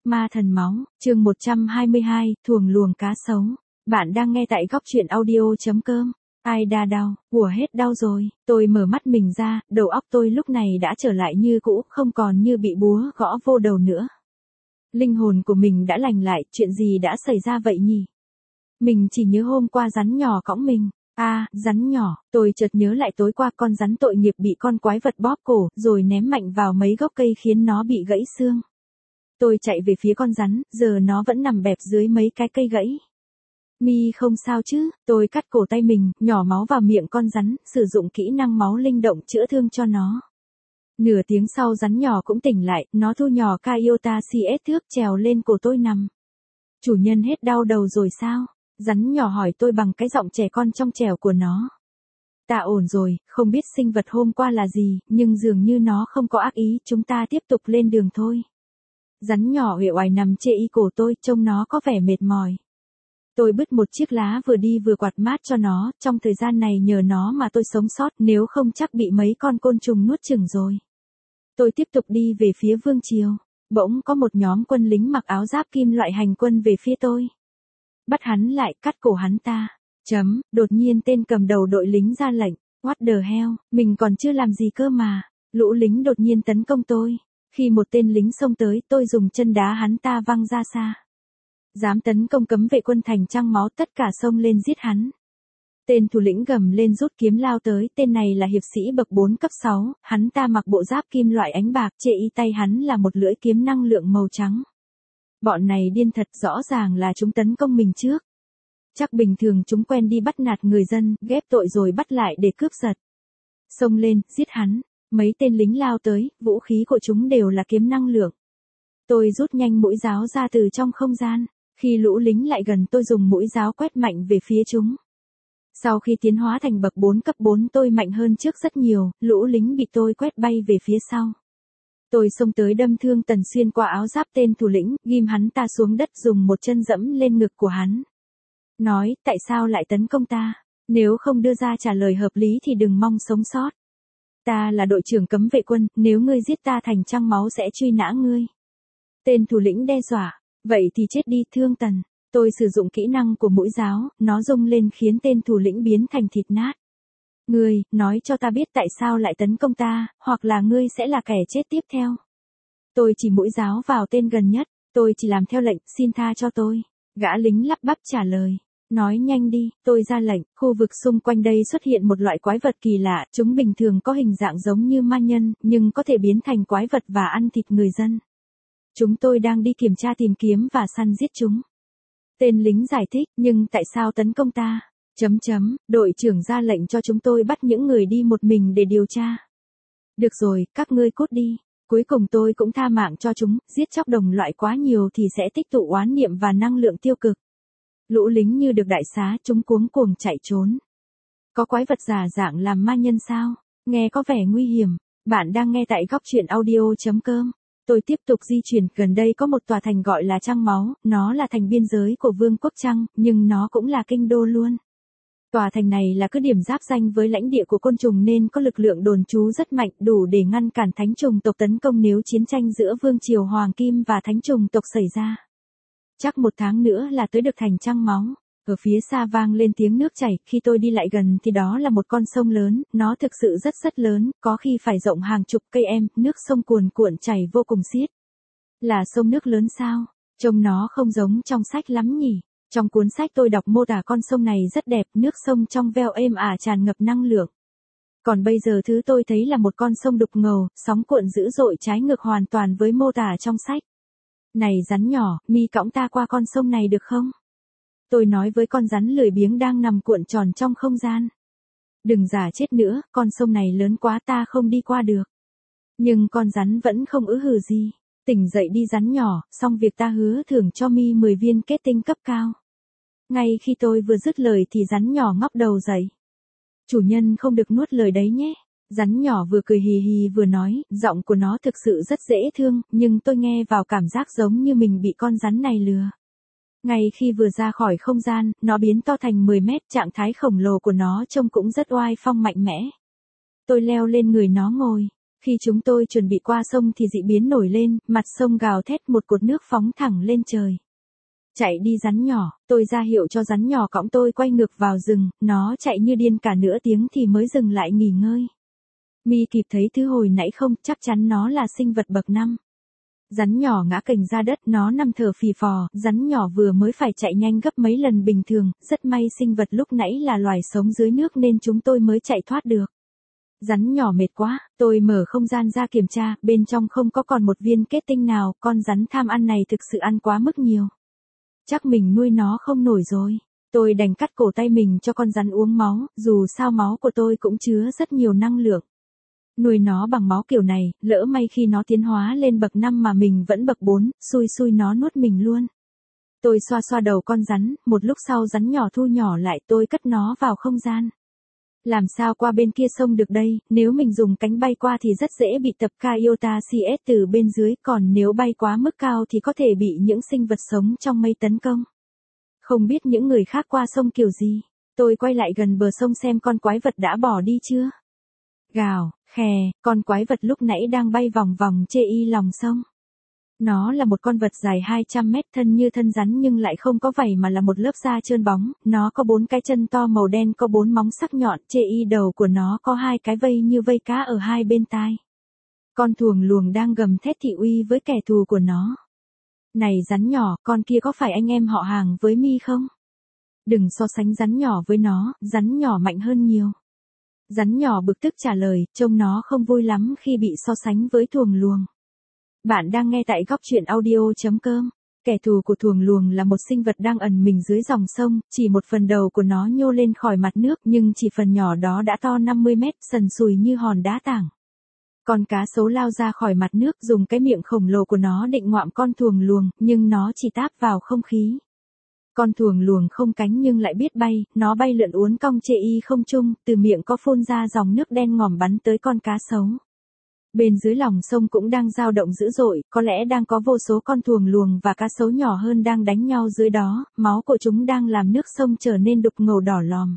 Ma thần máu, chương 122, thuồng luồng cá sấu. Bạn đang nghe tại góc truyện audio.com. Ai đa đau, hùa hết đau rồi. Tôi mở mắt mình ra, đầu óc tôi lúc này đã trở lại như cũ, không còn như bị búa gõ vô đầu nữa. Linh hồn của mình đã lành lại, chuyện gì đã xảy ra vậy nhỉ? Mình chỉ nhớ hôm qua rắn nhỏ cõng mình. Rắn nhỏ, tôi chợt nhớ lại tối qua con rắn tội nghiệp bị con quái vật bóp cổ, rồi ném mạnh vào mấy gốc cây khiến nó bị gãy xương. Tôi chạy về phía con rắn, giờ nó vẫn nằm bẹp dưới mấy cái cây gãy. Mi không sao chứ, tôi cắt cổ tay mình, nhỏ máu vào miệng con rắn, sử dụng kỹ năng máu linh động chữa thương cho nó. Nửa tiếng sau rắn nhỏ cũng tỉnh lại, nó thu nhỏ Kaiota CS thước trèo lên cổ tôi nằm. Chủ nhân hết đau đầu rồi sao? Rắn nhỏ hỏi tôi bằng cái giọng trẻ con trong trẻo của nó. Ta ổn rồi, không biết sinh vật hôm qua là gì, nhưng dường như nó không có ác ý, chúng ta tiếp tục lên đường thôi. Rắn nhỏ uể oải nằm chê y cổ tôi, trông nó có vẻ mệt mỏi. Tôi bứt một chiếc lá vừa đi vừa quạt mát cho nó, trong thời gian này nhờ nó mà tôi sống sót, nếu không chắc bị mấy con côn trùng nuốt chửng rồi. Tôi tiếp tục đi về phía vương triều, bỗng có một nhóm quân lính mặc áo giáp kim loại hành quân về phía tôi. Bắt hắn lại, cắt cổ hắn ta. Đột nhiên tên cầm đầu đội lính ra lệnh. What the hell, mình còn chưa làm gì cơ mà. Lũ lính đột nhiên tấn công tôi. Khi một tên lính xông tới, tôi dùng chân đá hắn ta văng ra xa. Dám tấn công cấm vệ quân thành Trăng Máu, tất cả xông lên giết hắn. Tên thủ lĩnh gầm lên rút kiếm lao tới, tên này là hiệp sĩ bậc 4 cấp 6, hắn ta mặc bộ giáp kim loại ánh bạc, trên y tay hắn là một lưỡi kiếm năng lượng màu trắng. Bọn này điên thật, rõ ràng là chúng tấn công mình trước. Chắc bình thường chúng quen đi bắt nạt người dân, ghép tội rồi bắt lại để cướp giật. Xông lên, giết hắn. Mấy tên lính lao tới, vũ khí của chúng đều là kiếm năng lượng. Tôi rút nhanh mũi giáo ra từ trong không gian. Khi lũ lính lại gần tôi dùng mũi giáo quét mạnh về phía chúng. Sau khi tiến hóa thành bậc 4 cấp 4 tôi mạnh hơn trước rất nhiều, lũ lính bị tôi quét bay về phía sau. Tôi xông tới đâm thương tần xuyên qua áo giáp tên thủ lĩnh, ghim hắn ta xuống đất dùng một chân dẫm lên ngực của hắn. Nói, tại sao lại tấn công ta? Nếu không đưa ra trả lời hợp lý thì đừng mong sống sót. Ta là đội trưởng cấm vệ quân, nếu ngươi giết ta thành Trăng Máu sẽ truy nã ngươi. Tên thủ lĩnh đe dọa, vậy thì chết đi thương tần. Tôi sử dụng kỹ năng của mũi giáo, nó rung lên khiến tên thủ lĩnh biến thành thịt nát. Ngươi, nói cho ta biết tại sao lại tấn công ta, hoặc là ngươi sẽ là kẻ chết tiếp theo. Tôi chỉ mũi giáo vào tên gần nhất, tôi chỉ làm theo lệnh, xin tha cho tôi. Gã lính lắp bắp trả lời. Nói nhanh đi, tôi ra lệnh, khu vực xung quanh đây xuất hiện một loại quái vật kỳ lạ, chúng bình thường có hình dạng giống như ma nhân, nhưng có thể biến thành quái vật và ăn thịt người dân. Chúng tôi đang đi kiểm tra tìm kiếm và săn giết chúng. Tên lính giải thích, nhưng tại sao tấn công ta? Đội trưởng ra lệnh cho chúng tôi bắt những người đi một mình để điều tra. Được rồi, các ngươi cút đi. Cuối cùng tôi cũng tha mạng cho chúng, giết chóc đồng loại quá nhiều thì sẽ tích tụ oán niệm và năng lượng tiêu cực. Lũ lính như được đại xá, chúng cuống cuồng chạy trốn. Có quái vật giả dạng làm ma nhân sao? Nghe có vẻ nguy hiểm. Bạn đang nghe tại góc truyện audio.com. Tôi tiếp tục di chuyển, gần đây có một tòa thành gọi là Trăng Máu, nó là thành biên giới của Vương quốc Trăng, nhưng nó cũng là kinh đô luôn. Tòa thành này là cứ điểm giáp danh với lãnh địa của côn trùng nên có lực lượng đồn trú rất mạnh, đủ để ngăn cản thánh trùng tộc tấn công nếu chiến tranh giữa Vương triều Hoàng Kim và thánh trùng tộc xảy ra. Chắc 1 tháng nữa là tới được thành Trăng Máu. Ở phía xa vang lên tiếng nước chảy, khi tôi đi lại gần thì đó là một con sông lớn, nó thực sự rất lớn, có khi phải rộng hàng chục cây em, nước sông cuồn cuộn chảy vô cùng xiết. Là sông nước lớn sao? Trông nó không giống trong sách lắm nhỉ? Trong cuốn sách tôi đọc mô tả con sông này rất đẹp, nước sông trong veo êm ả tràn ngập năng lượng. Còn bây giờ thứ tôi thấy là một con sông đục ngầu, sóng cuộn dữ dội trái ngược hoàn toàn với mô tả trong sách. Này rắn nhỏ, mi cõng ta qua con sông này được không? Tôi nói với con rắn lười biếng đang nằm cuộn tròn trong không gian. Đừng giả chết nữa, con sông này lớn quá ta không đi qua được. Nhưng con rắn vẫn không hừ gì. Tỉnh dậy đi rắn nhỏ, xong việc ta hứa thưởng cho mi 10 viên kết tinh cấp cao. Ngay khi tôi vừa dứt lời thì rắn nhỏ ngóc đầu dậy. Chủ nhân không được nuốt lời đấy nhé. Rắn nhỏ vừa cười hì hì vừa nói, giọng của nó thực sự rất dễ thương, nhưng tôi nghe vào cảm giác giống như mình bị con rắn này lừa. Ngay khi vừa ra khỏi không gian, nó biến to thành 10 mét, trạng thái khổng lồ của nó trông cũng rất oai phong mạnh mẽ. Tôi leo lên người nó ngồi. Khi chúng tôi chuẩn bị qua sông thì dị biến nổi lên, mặt sông gào thét, một cột nước phóng thẳng lên trời. Chạy đi rắn nhỏ, tôi ra hiệu cho rắn nhỏ cõng tôi quay ngược vào rừng, nó chạy như điên cả nửa tiếng thì mới dừng lại nghỉ ngơi. Mi kịp thấy thứ hồi nãy không, chắc chắn nó là sinh vật bậc 5. Rắn nhỏ ngã kềnh ra đất, nó nằm thở phì phò, rắn nhỏ vừa mới phải chạy nhanh gấp mấy lần bình thường, rất may sinh vật lúc nãy là loài sống dưới nước nên chúng tôi mới chạy thoát được. Rắn nhỏ mệt quá, tôi mở không gian ra kiểm tra, bên trong không có còn một viên kết tinh nào, con rắn tham ăn này thực sự ăn quá mức nhiều. Chắc mình nuôi nó không nổi rồi. Tôi đành cắt cổ tay mình cho con rắn uống máu, dù sao máu của tôi cũng chứa rất nhiều năng lượng. Nuôi nó bằng máu kiểu này, lỡ may khi nó tiến hóa lên bậc 5 mà mình vẫn bậc 4, xui nó nuốt mình luôn. Tôi xoa xoa đầu con rắn, một lúc sau rắn nhỏ thu nhỏ lại, tôi cất nó vào không gian. Làm sao qua bên kia sông được đây, nếu mình dùng cánh bay qua thì rất dễ bị tập Kaiota CS từ bên dưới, còn nếu bay quá mức cao thì có thể bị những sinh vật sống trong mây tấn công. Không biết những người khác qua sông kiểu gì. Tôi quay lại gần bờ sông xem con quái vật đã bỏ đi chưa. Gào, khè, con quái vật lúc nãy đang bay vòng vòng chê y lòng sông. Nó là một con vật dài 200 mét, thân như thân rắn nhưng lại không có vảy mà là một lớp da trơn bóng, nó có 4 cái chân to màu đen, có 4 móng sắc nhọn, chê y đầu của nó có 2 cái vây như vây cá ở hai bên tai. Con thuồng luồng đang gầm thét thị uy với kẻ thù của nó. Này rắn nhỏ, con kia có phải anh em họ hàng với Mi không? Đừng so sánh rắn nhỏ với nó, rắn nhỏ mạnh hơn nhiều. Rắn nhỏ bực tức trả lời, trông nó không vui lắm khi bị so sánh với thuồng luồng. Bạn đang nghe tại góc truyện audio.com. Kẻ thù của thuồng luồng là một sinh vật đang ẩn mình dưới dòng sông, chỉ một phần đầu của nó nhô lên khỏi mặt nước nhưng chỉ phần nhỏ đó đã to 50 mét, sần sùi như hòn đá tảng. Con cá sấu lao ra khỏi mặt nước dùng cái miệng khổng lồ của nó định ngoạm con thuồng luồng, nhưng nó chỉ táp vào không khí. Con thuồng luồng không cánh nhưng lại biết bay, nó bay lượn uốn cong chê y không trung, từ miệng có phun ra dòng nước đen ngòm bắn tới con cá sấu. Bên dưới lòng sông cũng đang dao động dữ dội, có lẽ đang có vô số con thuồng luồng và cá sấu nhỏ hơn đang đánh nhau dưới đó, máu của chúng đang làm nước sông trở nên đục ngầu đỏ lòm.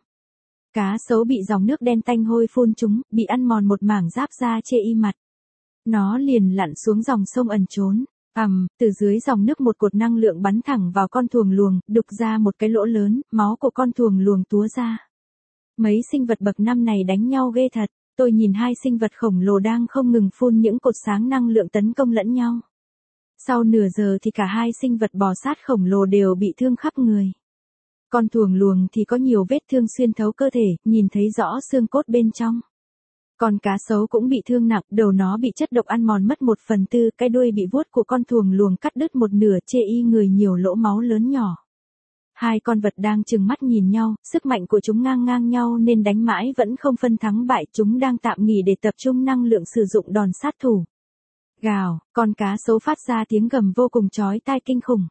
Cá sấu bị dòng nước đen tanh hôi phun chúng, bị ăn mòn một mảng giáp da chê y mặt. Nó liền lặn xuống dòng sông ẩn trốn. Từ dưới dòng nước một cột năng lượng bắn thẳng vào con thuồng luồng, đục ra một cái lỗ lớn, máu của con thuồng luồng túa ra. Mấy sinh vật bậc 5 này đánh nhau ghê thật. Tôi nhìn hai sinh vật khổng lồ đang không ngừng phun những cột sáng năng lượng tấn công lẫn nhau. Sau nửa giờ thì cả hai sinh vật bò sát khổng lồ đều bị thương khắp người. Con thuồng luồng thì có nhiều vết thương xuyên thấu cơ thể, nhìn thấy rõ xương cốt bên trong. Con cá sấu cũng bị thương nặng, đầu nó bị chất độc ăn mòn mất 1/4, cái đuôi bị vuốt của con thuồng luồng cắt đứt một nửa, chê y người nhiều lỗ máu lớn nhỏ. Hai con vật đang trừng mắt nhìn nhau, sức mạnh của chúng ngang ngang nhau nên đánh mãi vẫn không phân thắng bại, chúng đang tạm nghỉ để tập trung năng lượng sử dụng đòn sát thủ. Gào, con cá sấu phát ra tiếng gầm vô cùng chói tai kinh khủng.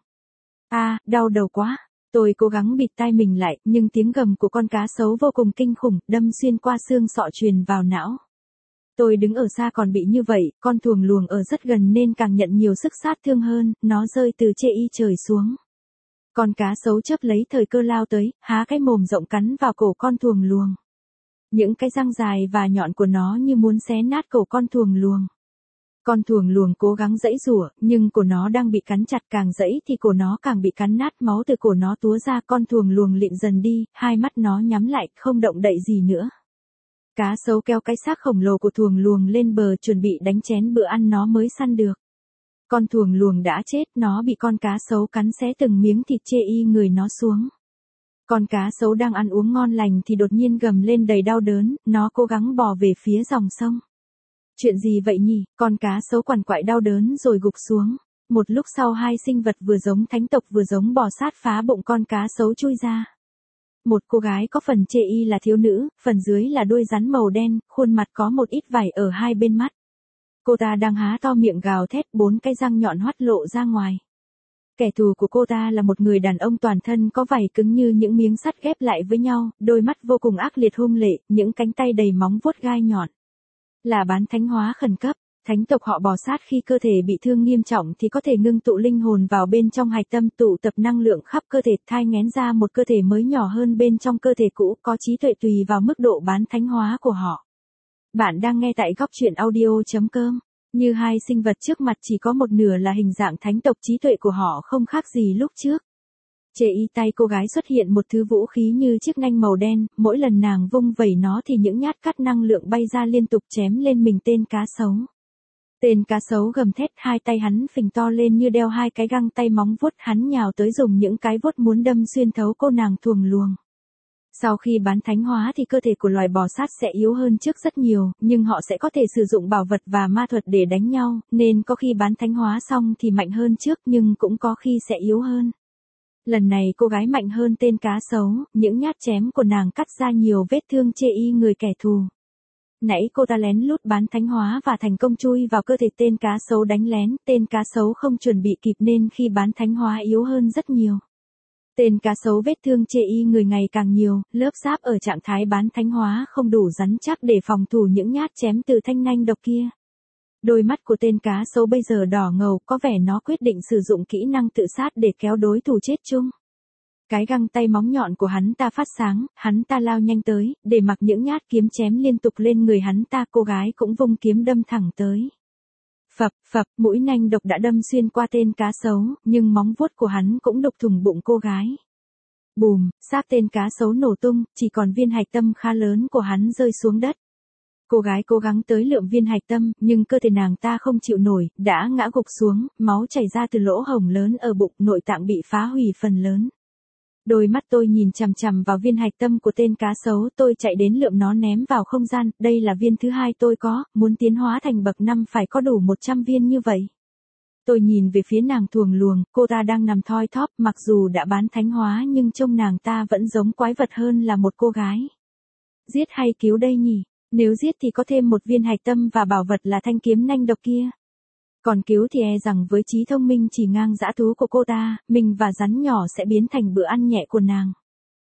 Đau đầu quá. Tôi cố gắng bịt tai mình lại, nhưng tiếng gầm của con cá sấu vô cùng kinh khủng, đâm xuyên qua xương sọ truyền vào não. Tôi đứng ở xa còn bị như vậy, con thuồng luồng ở rất gần nên càng nhận nhiều sức sát thương hơn, nó rơi từ chê y trời xuống. Con cá sấu chớp lấy thời cơ lao tới, há cái mồm rộng cắn vào cổ con thuồng luồng. Những cái răng dài và nhọn của nó như muốn xé nát cổ con thuồng luồng. Con thuồng luồng cố gắng giãy giụa, nhưng cổ nó đang bị cắn chặt, càng giãy thì cổ nó càng bị cắn nát, máu từ cổ nó túa ra, con thuồng luồng lịm dần đi, hai mắt nó nhắm lại, không động đậy gì nữa. Cá sấu kéo cái xác khổng lồ của thuồng luồng lên bờ chuẩn bị đánh chén bữa ăn nó mới săn được. Con thuồng luồng đã chết, nó bị con cá sấu cắn xé từng miếng thịt chê y người nó xuống. Con cá sấu đang ăn uống ngon lành thì đột nhiên gầm lên đầy đau đớn, nó cố gắng bò về phía dòng sông. Chuyện gì vậy nhỉ? Con cá sấu quằn quại đau đớn rồi gục xuống. Một lúc sau hai sinh vật vừa giống thánh tộc vừa giống bò sát phá bụng con cá sấu chui ra. Một cô gái có phần chê y là thiếu nữ, phần dưới là đuôi rắn màu đen, khuôn mặt có một ít vảy ở hai bên mắt. Cô ta đang há to miệng gào thét, 4 cái răng nhọn hoắt lộ ra ngoài. Kẻ thù của cô ta là một người đàn ông toàn thân có vảy cứng như những miếng sắt ghép lại với nhau, đôi mắt vô cùng ác liệt hung lệ, những cánh tay đầy móng vuốt gai nhọn. Là bán thánh hóa khẩn cấp, thánh tộc họ bò sát khi cơ thể bị thương nghiêm trọng thì có thể ngưng tụ linh hồn vào bên trong hạch tâm, tụ tập năng lượng khắp cơ thể, thai nghén ra một cơ thể mới nhỏ hơn bên trong cơ thể cũ, có trí tuệ tùy vào mức độ bán thánh hóa của họ. Bạn đang nghe tại góc truyện audio.com. Như hai sinh vật trước mặt chỉ có một nửa là hình dạng thánh tộc, trí tuệ của họ không khác gì lúc trước. Trên tay cô gái xuất hiện một thứ vũ khí như chiếc nanh màu đen, mỗi lần nàng vung vẩy nó thì những nhát cắt năng lượng bay ra liên tục chém lên mình tên cá sấu. Tên cá sấu gầm thét, hai tay hắn phình to lên như đeo hai cái găng tay móng vuốt, hắn nhào tới dùng những cái vuốt muốn đâm xuyên thấu cô nàng thuồng luồng. Sau khi bán thánh hóa thì cơ thể của loài bò sát sẽ yếu hơn trước rất nhiều, nhưng họ sẽ có thể sử dụng bảo vật và ma thuật để đánh nhau, nên có khi bán thánh hóa xong thì mạnh hơn trước nhưng cũng có khi sẽ yếu hơn. Lần này cô gái mạnh hơn tên cá sấu, những nhát chém của nàng cắt ra nhiều vết thương chê y người kẻ thù. Nãy cô ta lén lút bán thánh hóa và thành công chui vào cơ thể tên cá sấu đánh lén, tên cá sấu không chuẩn bị kịp nên khi bán thánh hóa yếu hơn rất nhiều. Tên cá sấu vết thương chê y người ngày càng nhiều, lớp giáp ở trạng thái bán thánh hóa không đủ rắn chắc để phòng thủ những nhát chém từ thanh nanh độc kia. Đôi mắt của tên cá sấu bây giờ đỏ ngầu, có vẻ nó quyết định sử dụng kỹ năng tự sát để kéo đối thủ chết chung. Cái găng tay móng nhọn của hắn ta phát sáng, hắn ta lao nhanh tới, để mặc những nhát kiếm chém liên tục lên người hắn ta, cô gái cũng vung kiếm đâm thẳng tới. Phập, phập, mũi nanh độc đã đâm xuyên qua tên cá sấu, nhưng móng vuốt của hắn cũng đục thủng bụng cô gái. Bùm, xác tên cá sấu nổ tung, chỉ còn viên hạch tâm khá lớn của hắn rơi xuống đất. Cô gái cố gắng tới lượm viên hạch tâm, nhưng cơ thể nàng ta không chịu nổi, đã ngã gục xuống, máu chảy ra từ lỗ hổng lớn ở bụng, nội tạng bị phá hủy phần lớn. Đôi mắt tôi nhìn chằm chằm vào viên hạch tâm của tên cá sấu, tôi chạy đến lượm nó ném vào không gian, đây là viên thứ hai tôi có, muốn tiến hóa thành bậc 5 phải có đủ 100 viên như vậy. Tôi nhìn về phía nàng thuồng luồng, cô ta đang nằm thoi thóp, mặc dù đã bán thánh hóa nhưng trông nàng ta vẫn giống quái vật hơn là một cô gái. Giết hay cứu đây nhỉ? Nếu giết thì có thêm một viên hạch tâm và bảo vật là thanh kiếm nanh độc kia. Còn cứu thì e rằng với trí thông minh chỉ ngang dã thú của cô ta, mình và rắn nhỏ sẽ biến thành bữa ăn nhẹ của nàng.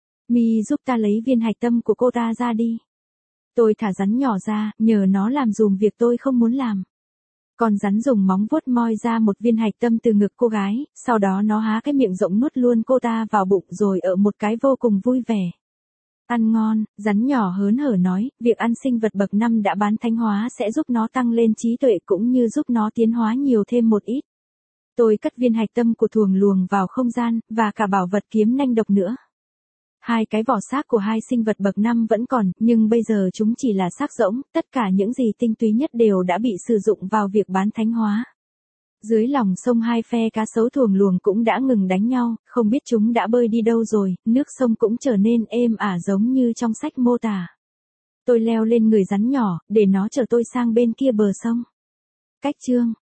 Mi giúp ta lấy viên hạch tâm của cô ta ra đi. Tôi thả rắn nhỏ ra, nhờ nó làm dùm việc tôi không muốn làm. Còn rắn dùng móng vuốt moi ra một viên hạch tâm từ ngực cô gái, sau đó nó há cái miệng rộng nuốt luôn cô ta vào bụng rồi ở một cái vô cùng vui vẻ. Ăn ngon, rắn nhỏ hớn hở nói, việc ăn sinh vật bậc 5 đã bán thánh hóa sẽ giúp nó tăng lên trí tuệ cũng như giúp nó tiến hóa nhiều thêm một ít. Tôi cất viên hạch tâm của thuồng luồng vào không gian, và cả bảo vật kiếm nanh độc nữa. Hai cái vỏ xác của hai sinh vật bậc 5 vẫn còn, nhưng bây giờ chúng chỉ là xác rỗng, tất cả những gì tinh túy nhất đều đã bị sử dụng vào việc bán thánh hóa. Dưới lòng sông hai phe cá sấu thuồng luồng cũng đã ngừng đánh nhau, không biết chúng đã bơi đi đâu rồi, nước sông cũng trở nên êm ả giống như trong sách mô tả. Tôi leo lên người rắn nhỏ, để nó chở tôi sang bên kia bờ sông. Cách chương